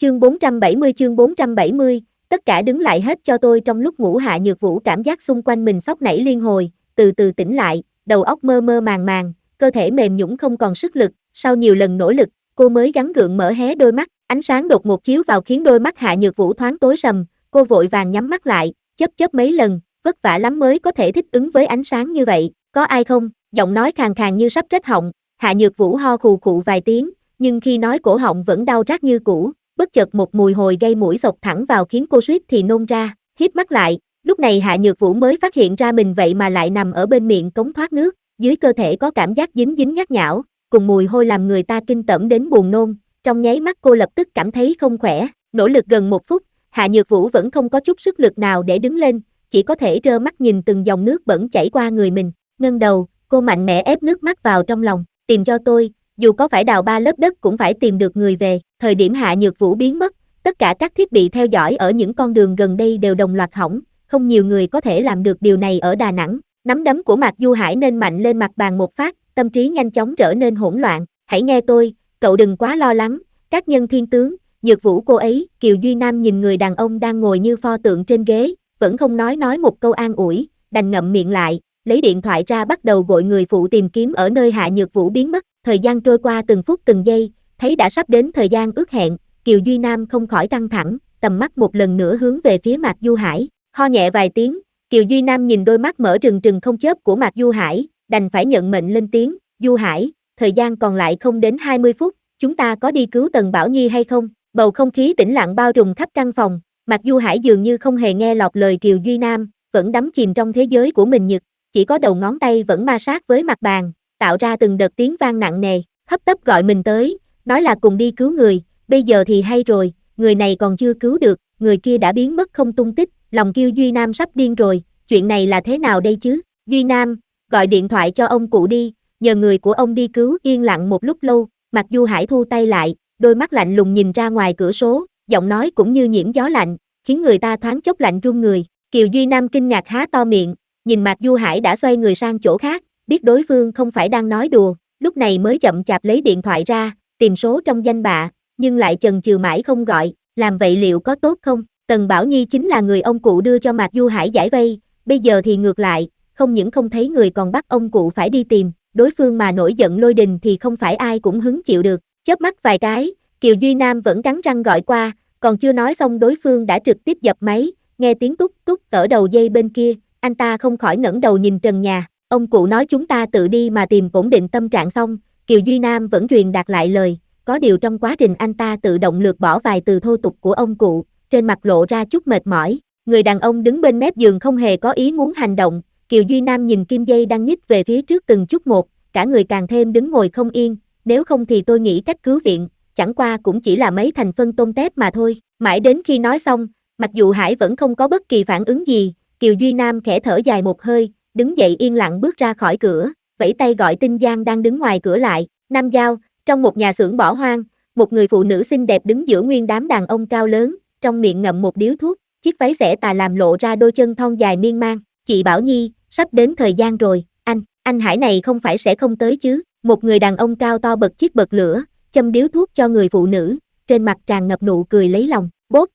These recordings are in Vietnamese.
chương 470, tất cả đứng lại hết cho tôi. Trong lúc ngủ Hạ Nhược Vũ cảm giác xung quanh mình sốc nảy liên hồi, từ từ tỉnh lại, đầu óc mơ mơ màng màng, cơ thể mềm nhũn không còn sức lực, sau nhiều lần nỗ lực, cô mới gắng gượng mở hé đôi mắt, ánh sáng đột ngột chiếu vào khiến đôi mắt Hạ Nhược Vũ thoáng tối sầm, cô vội vàng nhắm mắt lại, chớp mấy lần, vất vả lắm mới có thể thích ứng với ánh sáng như vậy, có ai không? Giọng nói khàn khàn như sắp rách họng, Hạ Nhược Vũ ho khù khụ vài tiếng, nhưng khi nói cổ họng vẫn đau rát như cũ, bất chợt một mùi hôi gây mũi xộc thẳng vào khiến cô suýt thì nôn ra, híp mắt lại, lúc này Hạ Nhược Vũ mới phát hiện ra mình vậy mà lại nằm ở bên miệng cống thoát nước, dưới cơ thể có cảm giác dính dính nhát nhão, cùng mùi hôi làm người ta kinh tởm đến buồn nôn, trong nháy mắt cô lập tức cảm thấy không khỏe, nỗ lực gần 1 phút, Hạ Nhược Vũ vẫn không có chút sức lực nào để đứng lên, chỉ có thể trơ mắt nhìn từng dòng nước bẩn chảy qua người mình, ngẩng đầu, cô mạnh mẽ ép nước mắt vào trong lòng, tìm cho tôi, dù có phải đào 3 lớp đất cũng phải tìm được người về, thời điểm Hạ Nhược Vũ biến mất, tất cả các thiết bị theo dõi ở những con đường gần đây đều đồng loạt hỏng, không nhiều người có thể làm được điều này ở Đà Nẵng, nắm đấm của Mạc Du Hải nên mạnh lên mặt bàn một phát, tâm trí nhanh chóng trở nên hỗn loạn, hãy nghe tôi, cậu đừng quá lo lắng, các nhân thiên tướng, Nhược Vũ cô ấy, Kiều Duy Nam nhìn người đàn ông đang ngồi như pho tượng trên ghế, vẫn không nói một câu an ủi, đành ngậm miệng lại, lấy điện thoại ra bắt đầu gọi người phụ tìm kiếm ở nơi Hạ Nhược Vũ biến mất, thời gian trôi qua từng phút từng giây, thấy đã sắp đến thời gian ước hẹn, Kiều Duy Nam không khỏi căng thẳng, tầm mắt một lần nữa hướng về phía Mạc Du Hải, ho nhẹ vài tiếng, Kiều Duy Nam nhìn đôi mắt mở trừng trừng không chớp của Mạc Du Hải, đành phải nhận mệnh lên tiếng, Du Hải, thời gian còn lại không đến 20 phút, chúng ta có đi cứu Tần Bảo Nhi hay không? Bầu không khí tĩnh lặng bao trùm khắp căn phòng, Mạc Du Hải dường như không hề nghe lọt lời Kiều Duy Nam, vẫn đắm chìm trong thế giới của mình nhực, chỉ có đầu ngón tay vẫn ma sát với mặt bàn, tạo ra từng đợt tiếng vang nặng nề, hấp tấp gọi mình tới, nói là cùng đi cứu người, bây giờ thì hay rồi, người này còn chưa cứu được, người kia đã biến mất không tung tích, lòng Kiều Duy Nam sắp điên rồi, chuyện này là thế nào đây chứ? Duy Nam, gọi điện thoại cho ông cụ đi, nhờ người của ông đi cứu. Yên lặng một lúc lâu, Mạc Du Hải thu tay lại, đôi mắt lạnh lùng nhìn ra ngoài cửa sổ, giọng nói cũng như nhiễm gió lạnh, khiến người ta thoáng chốc lạnh run người. Kiều Duy Nam kinh ngạc há to miệng, nhìn Mạc Du Hải đã xoay người sang chỗ khác, biết đối phương không phải đang nói đùa, lúc này mới chậm chạp lấy điện thoại ra, tìm số trong danh bạ, nhưng lại chần chừ mãi không gọi, làm vậy liệu có tốt không? Tần Bảo Nhi chính là người ông cụ đưa cho Mạc Du Hải giải vây, bây giờ thì ngược lại, không những không thấy người còn bắt ông cụ phải đi tìm, đối phương mà nổi giận lôi đình thì không phải ai cũng hứng chịu được, chớp mắt vài cái, Kiều Duy Nam vẫn cắn răng gọi qua, còn chưa nói xong đối phương đã trực tiếp dập máy, nghe tiếng túc túc ở đầu dây bên kia, anh ta không khỏi ngẩng đầu nhìn trần nhà, ông cụ nói chúng ta tự đi mà tìm ổn định tâm trạng. Xong, Kiều Duy Nam vẫn truyền đạt lại lời, có điều trong quá trình anh ta tự động lược bỏ vài từ thô tục của ông cụ, trên mặt lộ ra chút mệt mỏi, người đàn ông đứng bên mép giường không hề có ý muốn hành động, Kiều Duy Nam nhìn kim dây đang nhích về phía trước từng chút một, cả người càng thêm đứng ngồi không yên, nếu không thì tôi nghĩ cách cứu viện, chẳng qua cũng chỉ là mấy thành phân tôm tép mà thôi, mãi đến khi nói xong, Mạc Du Hải vẫn không có bất kỳ phản ứng gì, Kiều Duy Nam khẽ thở dài một hơi, đứng dậy yên lặng bước ra khỏi cửa, vẫy tay gọi Tinh Giang đang đứng ngoài cửa lại, Nam Giao, trong một nhà xưởng bỏ hoang, một người phụ nữ xinh đẹp đứng giữa nguyên đám đàn ông cao lớn, trong miệng ngậm một điếu thuốc, chiếc váy xẻ tà làm lộ ra đôi chân thon dài miên man, chị Bảo Nhi, sắp đến thời gian rồi, anh Hải này không phải sẽ không tới chứ, một người đàn ông cao to bật chiếc bật lửa, châm điếu thuốc cho người phụ nữ, trên mặt tràn ngập nụ cười lấy lòng, bốp.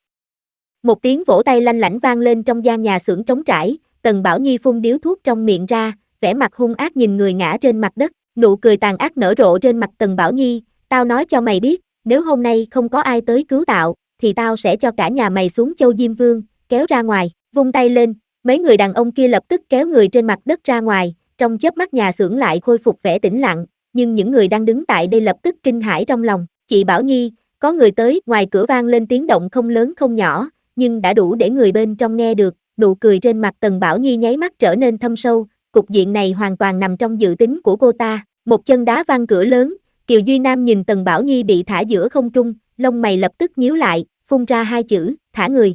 Một tiếng vỗ tay lanh lảnh vang lên trong gian nhà xưởng trống trải, Tần Bảo Nhi phun điếu thuốc trong miệng ra, vẻ mặt hung ác nhìn người ngã trên mặt đất, nụ cười tàn ác nở rộ trên mặt Tần Bảo Nhi, tao nói cho mày biết, nếu hôm nay không có ai tới cứu tạo, thì tao sẽ cho cả nhà mày xuống Châu Diêm Vương, kéo ra ngoài, vung tay lên, mấy người đàn ông kia lập tức kéo người trên mặt đất ra ngoài, trong chớp mắt nhà xưởng lại khôi phục vẻ tĩnh lặng, nhưng những người đang đứng tại đây lập tức kinh hãi trong lòng, chị Bảo Nhi, có người tới, ngoài cửa vang lên tiếng động không lớn không nhỏ, nhưng đã đủ để người bên trong nghe được, nụ cười trên mặt Tần Bảo Nhi nháy mắt trở nên thâm sâu, cục diện này hoàn toàn nằm trong dự tính của cô ta, một chân đá văng cửa lớn, Kiều Duy Nam nhìn Tần Bảo Nhi bị thả giữa không trung, lông mày lập tức nhíu lại, phun ra hai chữ, thả người.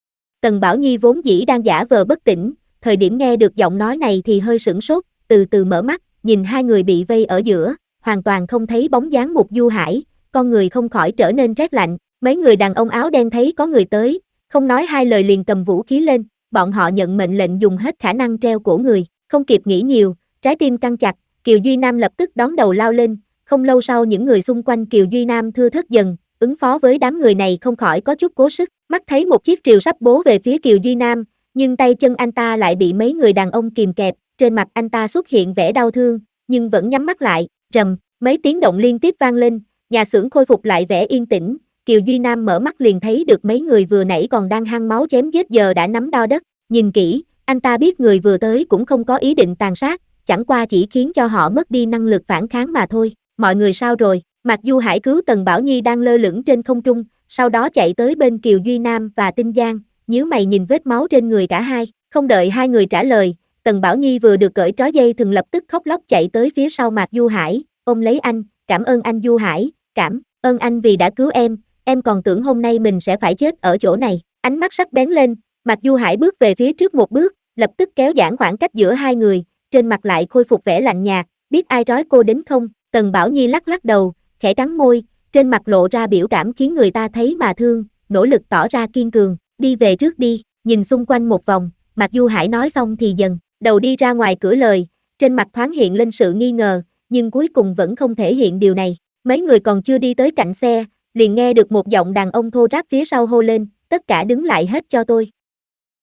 Tần Bảo Nhi vốn dĩ đang giả vờ bất tỉnh, thời điểm nghe được giọng nói này thì hơi sửng sốt, từ từ mở mắt, nhìn hai người bị vây ở giữa, hoàn toàn không thấy bóng dáng Mục Du Hải, con người không khỏi trở nên rét lạnh, mấy người đàn ông áo đen thấy có người tới, không nói hai lời liền cầm vũ khí lên, bọn họ nhận mệnh lệnh dùng hết khả năng treo cổ người, không kịp nghĩ nhiều, trái tim căng chặt, Kiều Duy Nam lập tức đón đầu lao lên, không lâu sau những người xung quanh Kiều Duy Nam thưa thớt dần, ứng phó với đám người này không khỏi có chút cố sức, mắt thấy một chiếc rìu sắp bố về phía Kiều Duy Nam, nhưng tay chân anh ta lại bị mấy người đàn ông kìm kẹp, trên mặt anh ta xuất hiện vẻ đau thương, nhưng vẫn nhắm mắt lại, rầm, mấy tiếng động liên tiếp vang lên, nhà xưởng khôi phục lại vẻ yên tĩnh, Kiều Duy Nam mở mắt liền thấy được mấy người vừa nãy còn đang hăng máu chém giết giờ đã nắm đo đất, nhìn kỹ, anh ta biết người vừa tới cũng không có ý định tàn sát, chẳng qua chỉ khiến cho họ mất đi năng lực phản kháng mà thôi. Mọi người sao rồi? Mạc Du Hải cứu Tần Bảo Nhi đang lơ lửng trên không trung, sau đó chạy tới bên Kiều Duy Nam và Tinh Giang, nhíu mày nhìn vết máu trên người cả hai, không đợi hai người trả lời, Tần Bảo Nhi vừa được cởi trói dây thừng lập tức khóc lóc chạy tới phía sau Mạc Du Hải, ôm lấy anh, cảm ơn anh Du Hải, cảm ơn anh vì đã cứu em còn tưởng hôm nay mình sẽ phải chết ở chỗ này, ánh mắt sắc bén lên, Mạc Du Hải bước về phía trước một bước, lập tức kéo giãn khoảng cách giữa hai người, trên mặt lại khôi phục vẻ lạnh nhạt, biết ai trói cô đến không, Tần Bảo Nhi lắc lắc đầu, khẽ cắn môi, trên mặt lộ ra biểu cảm khiến người ta thấy mà thương, nỗ lực tỏ ra kiên cường, đi về trước đi, nhìn xung quanh một vòng, Mạc Du Hải nói xong thì dần, đầu đi ra ngoài cửa lời, trên mặt thoáng hiện lên sự nghi ngờ, nhưng cuối cùng vẫn không thể hiện điều này, mấy người còn chưa đi tới cạnh xe, liền nghe được một giọng đàn ông thô ráp phía sau hô lên, tất cả đứng lại hết cho tôi.